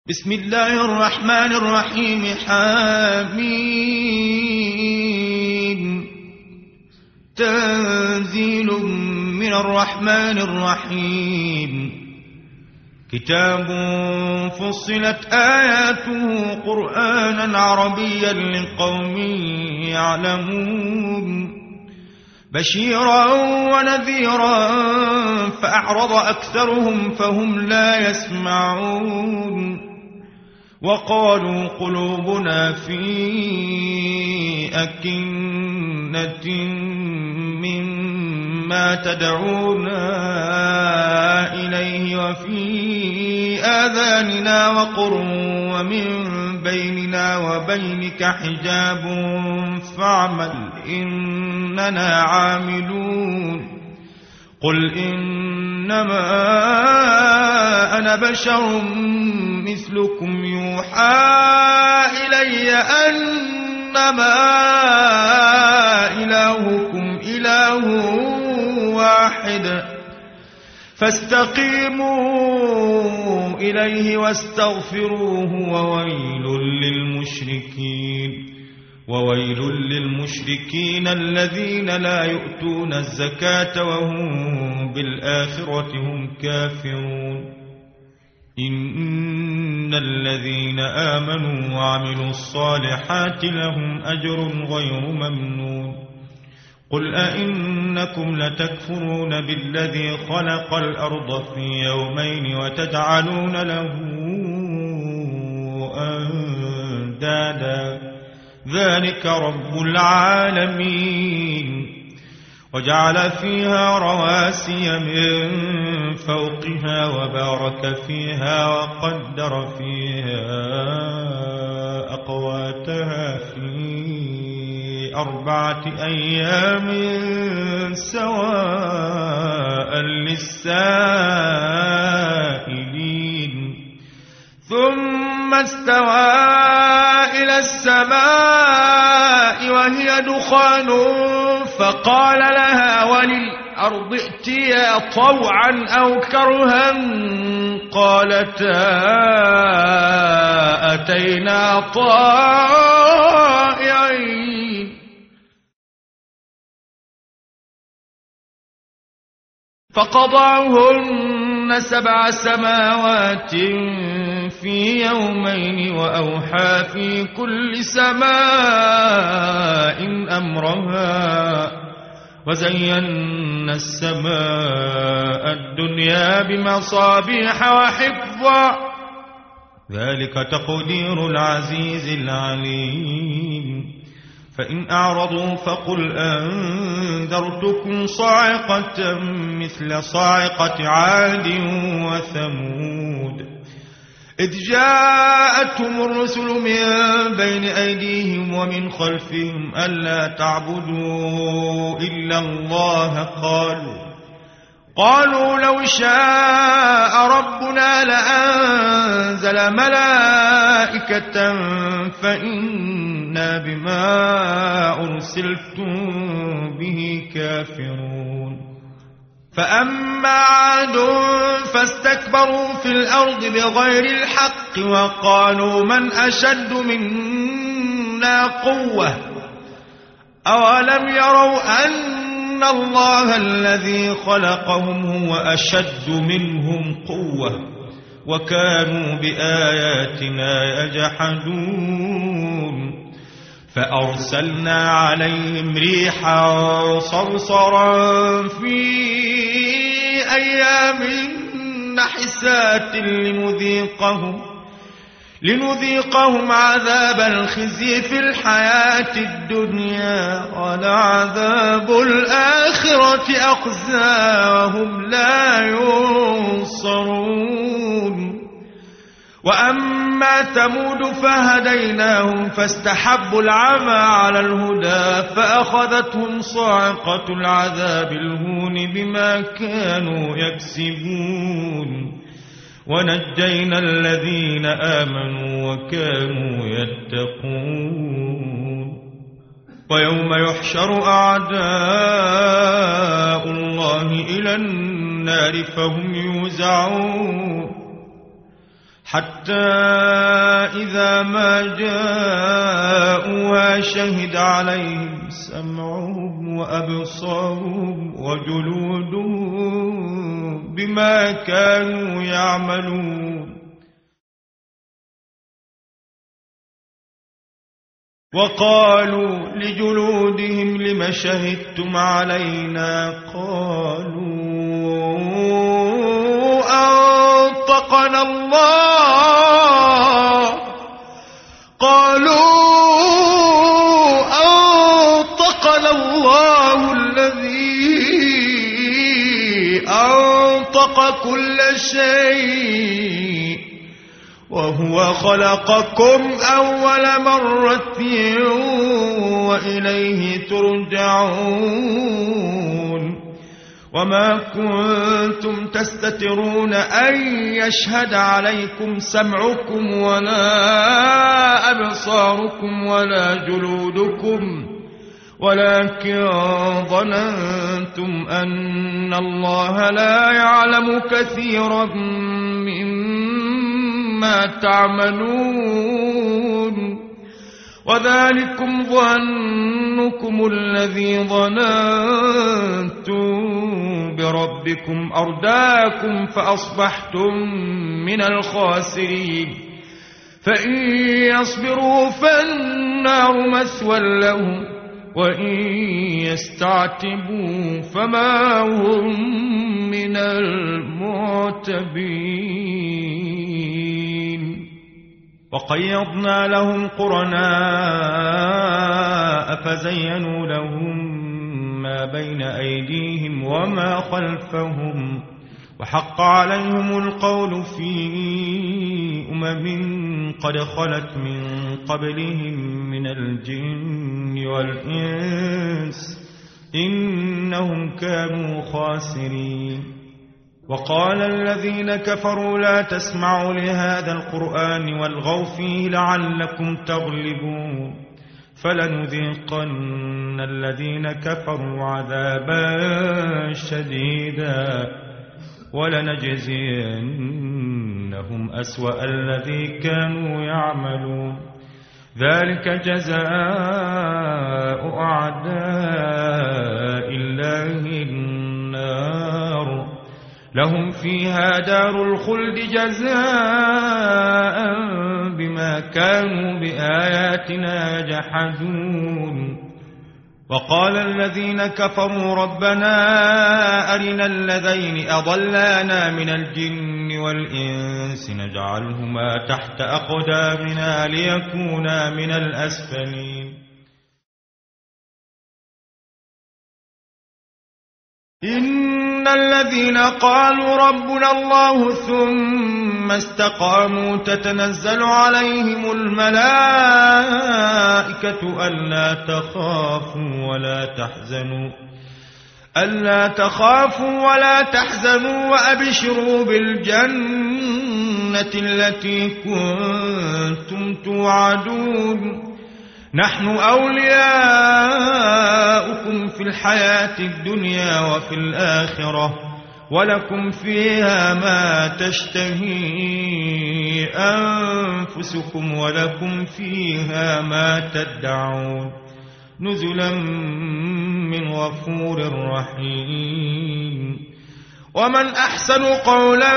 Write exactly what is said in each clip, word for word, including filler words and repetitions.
بسم الله الرحمن الرحيم. حميم. تنزيل من الرحمن الرحيم. كتاب فصلت آياته قرآنا عربيا لقوم يعلمون بشيرا ونذيرا فأعرض أكثرهم فهم لا يسمعون وقالوا قلوبنا في أكنة مما تدعونا إليه وفي آذاننا وقر ومن بيننا وبينك حجاب فاعمل إننا عاملون. قل إنما أنا بشر مثلكم يوحى إلي أنما إلهكم إله واحد فاستقيموا إليه واستغفروه وويل للمشركين وويل للمشركين الذين لا يؤتون الزكاة وهم بالآخرة هم كافرون. إن الذين آمنوا وعملوا الصالحات لهم أجر غير ممنون. قل أئنكم لتكفرون بالذي خلق الأرض في يومين وتجعلون له أندادا ذلك رب العالمين. وجعل فيها رواسي من فوقها وبارك فيها وقدر فيها أقواتها في أربعة أيام سواء للسائلين. ثم استوى إلى السماء وهي دخان فقال لها وللأرض ائتيا طوعا أو كرها قالتا أتينا طائعين. فقضاهن سبع سماوات في يومين وأوحى في كل سماء أمرها وزينا السماء الدنيا بمصابيح وحفظا ذلك تقدير العزيز العليم. فإن أعرضوا فقل أنذرتكم صاعقة مثل صاعقة عاد وثمود إذ جاءتهم الرسل من بين أيديهم ومن خلفهم ألا تعبدوا إلا الله قالوا قالوا لو شاء ربنا لأنزل ملائكة فإنا بما أرسلتم به كافرون. فأما عاد فاستكبروا في الأرض بغير الحق وقالوا من أشد منا قوة أولم يروا أن الله الذي خلقهم هو أشد منهم قوة وكانوا بآياتنا يجحدون. فأرسلنا عليهم ريحا صرصرا في أيام نحسات لنذيقهم لنذيقهم عذاب الخزي في الحياة الدنيا ولعذاب الآخرة أخزى وهم لا ينصرون. وأما ثمود فهديناهم فاستحبوا العمى على الهدى فأخذتهم صاعقة العذاب الهون بما كانوا يكسبون ونجينا الذين آمنوا وكانوا يتقون. ويوم يحشر أعداء الله إلى النار فهم يوزعون حتى إذا ما جاءوها شهد عليهم سمعهم وأبصارهم وجلودهم بما كانوا يعملون وقالوا لجلودهم لم شهدتم علينا قالوا أنطقنا الله قالوا أنطقنا الله الذي أنطق كل شيء وهو خلقكم أول مرة وإليه ترجعون وما كنتم تستترون أن يشهد عليكم سمعكم ولا أبصاركم ولا جلودكم ولكن ظننتم أن الله لا يعلم كثيرا مما تعملون وذلكم ظنكم الذي ظننتم بربكم أرداكم فأصبحتم من الخاسرين فإن يصبروا فالنار مثوى لهم وإن يستعتبوا فما هم من المعتبين وقيضنا لهم قرناء فزينوا لهم ما بين أيديهم وما خلفهم وحق عليهم القول في أمم قد خلت من قبلهم من الجن والإنس إنهم كانوا خاسرين وقال الذين كفروا لا تسمعوا لهذا القرآن والغوا فيه لعلكم تغلبون فلنذيقن الذين كفروا عذابا شديدا ولنجزينهم أسوأ الذي كانوا يعملون ذلك جزاء أعداء الله النار لهم فيها دار الخلد جزاء بما كانوا بآياتنا يجحدون وقال الذين كفروا ربنا أرنا الذين أضلانا من الجن والإنس نجعلهما تحت أقدامنا ليكونا من الأسفلين إن الذين قالوا ربنا الله ثم استقاموا تتنزل عليهم الملائكة ألا تخافوا ولا تحزنوا ألا تخافوا ولا تحزنوا وأبشروا بالجنة التي كنتم توعدون نحن أولياؤكم في الحياة الدنيا وفي الآخرة ولكم فيها ما تشتهي أنفسكم ولكم فيها ما تدعون نزلا من غفور رحيم ومن أحسن قولا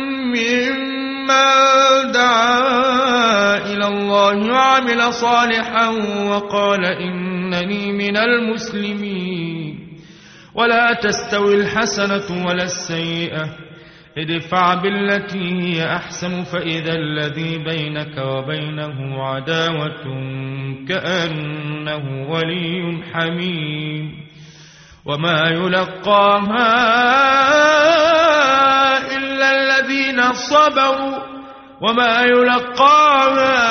ممن دعا إلى الله وعمل صالحا وقال إنني من المسلمين ولا تستوي الحسنة ولا السيئة ادفع بالتي هي أحسن فإذا الذي بينك وبينه عداوة كأنه ولي حميم وما يلقاها إلا الذين صبروا وما يلقاها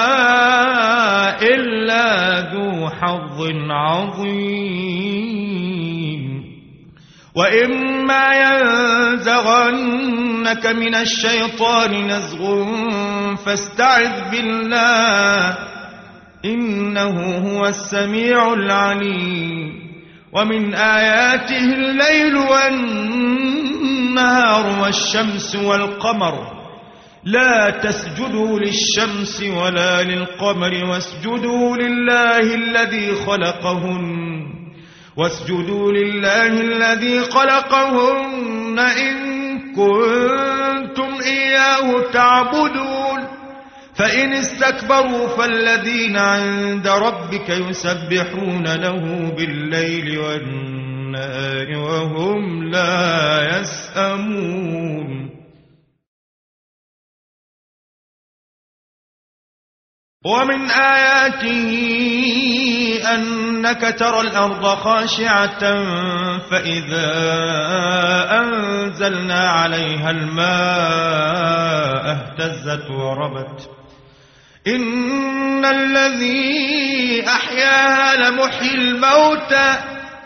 إلا ذو حظ عظيم وإما ينزغنك من الشيطان نزغ فاستعذ بالله إنه هو السميع العليم ومن آياته الليل والنهار والشمس والقمر لا تسجدوا للشمس ولا للقمر واسجدوا لله الذي خلقهن واسجدوا لله الذي خلقهن إن كنتم إياه تعبدون فإن استكبروا فالذين عند ربك يسبحون له بالليل والنهار وهم لا يسأمون ومن آياته أنك ترى الأرض خاشعة فإذا أنزلنا عليها الماء اهتزت وربت إن الذي أحياها لمحيي الموتى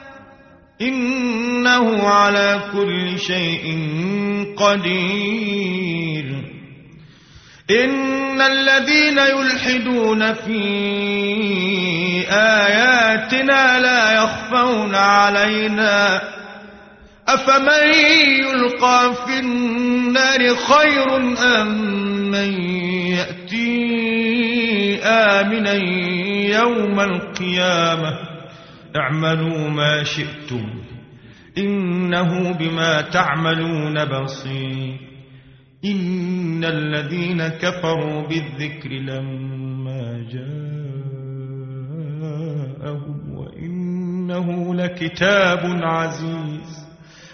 إنه على كل شيء قدير إن الذين يلحدون في آياتنا لا يخفون علينا أفمن يلقى في النار خير أم من يأتي آمنا يوم القيامة اعملوا ما شئتم إنه بما تعملون بصير إن الذين كفروا بالذكر لما جاءهم وإنه لكتاب عزيز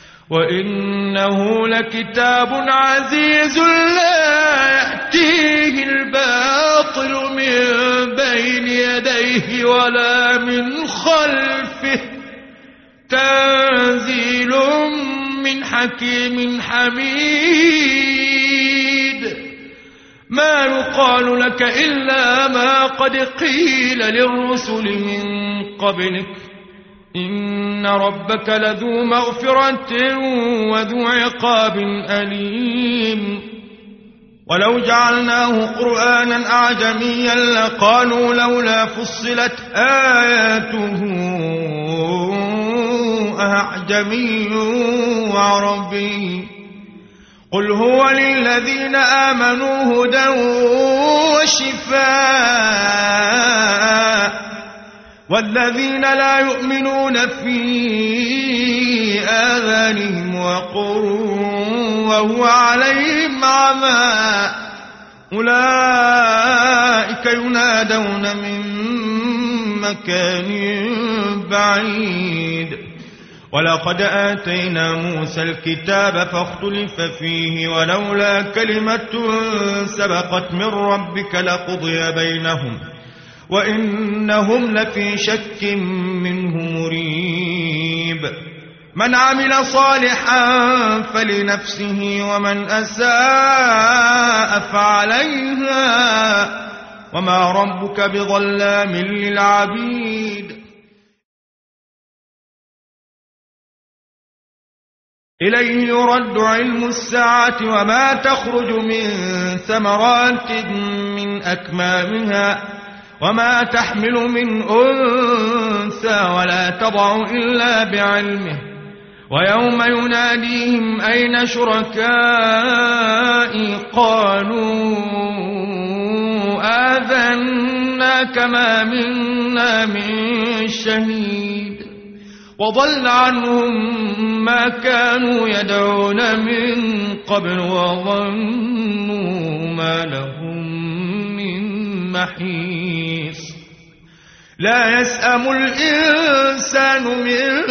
وإنه لكتاب عزيز لا يأتيه الباطل من بين يديه ولا من خلفه تنزيل من حكيم حميد ما يقال لك إلا ما قد قيل للرسل من قبلك إن ربك لذو مغفرة وذو عقاب أليم ولو جعلناه قرآنا أعجميا لقالوا لولا فصلت آياته أعجمي وعربي قل هو للذين آمنوا هدى وشفاء والذين لا يؤمنون في آذانهم وقر وهو عليهم عمى أولئك ينادون من مكان بعيد ولقد آتينا موسى الكتاب فاختلف فيه ولولا كلمة سبقت من ربك لقضي بينهم وإنهم لفي شك منه مريب من عمل صالحا فلنفسه ومن أساء فعليها وما ربك بظلام للعبيد إليه يرد علم الساعة وما تخرج من ثمرات من أكمامها وما تحمل من أنثى ولا تضع إلا بعلمه ويوم يناديهم أين شركائي قالوا آذناك ما منا من شهيد وضل عنهم ما كانوا يدعون من قبل وظنوا ما لهم من محيص لا يسأم الإنسان من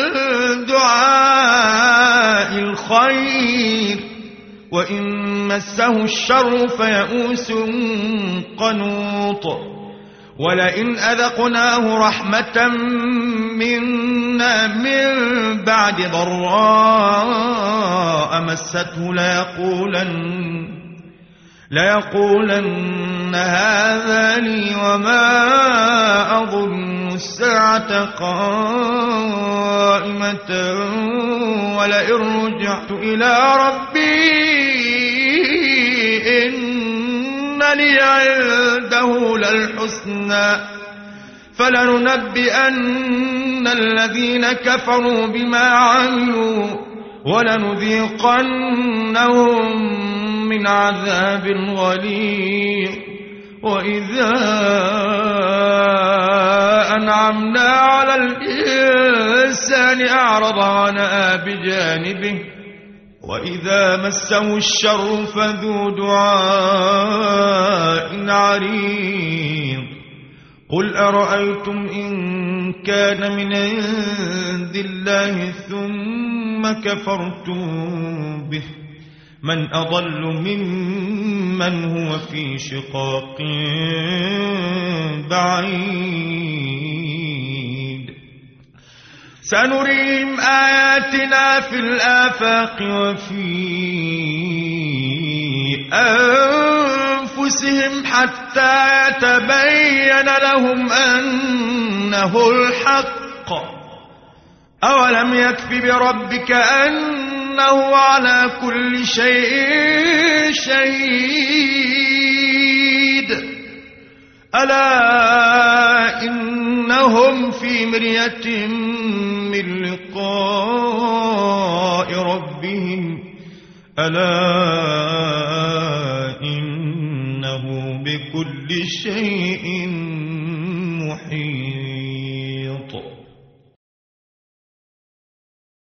دعاء الخير وإن مسه الشر فيئوس قنوط ولئن أذقناه رحمة منا من بعد ضراء مسته ليقولن, ليقولن هذا لي وما أظن الساعة قائمة ولئن رجعت إلى ربي إن لي عنده للحسنى فلننبئن الذين كفروا بما عملوا ولنذيقنهم من عذاب غليظ. وإذا أنعمنا على الإنسان أعرض عنها بجانبه وإذا مسه الشر فذو دعاء عريض. قل أرأيتم إن كان من عند الله ثم كفرتم به من أضل ممن هو في شقاق بعيد. سنريهم آياتنا في الآفاق وفي أنفسهم حتى يتبين لهم أنه الحق. أولم يكف بربك أنه على كل شيء شهيد. ألا إنهم في مرية من لقاء ربهم ألا إنه بكل شيء محيط.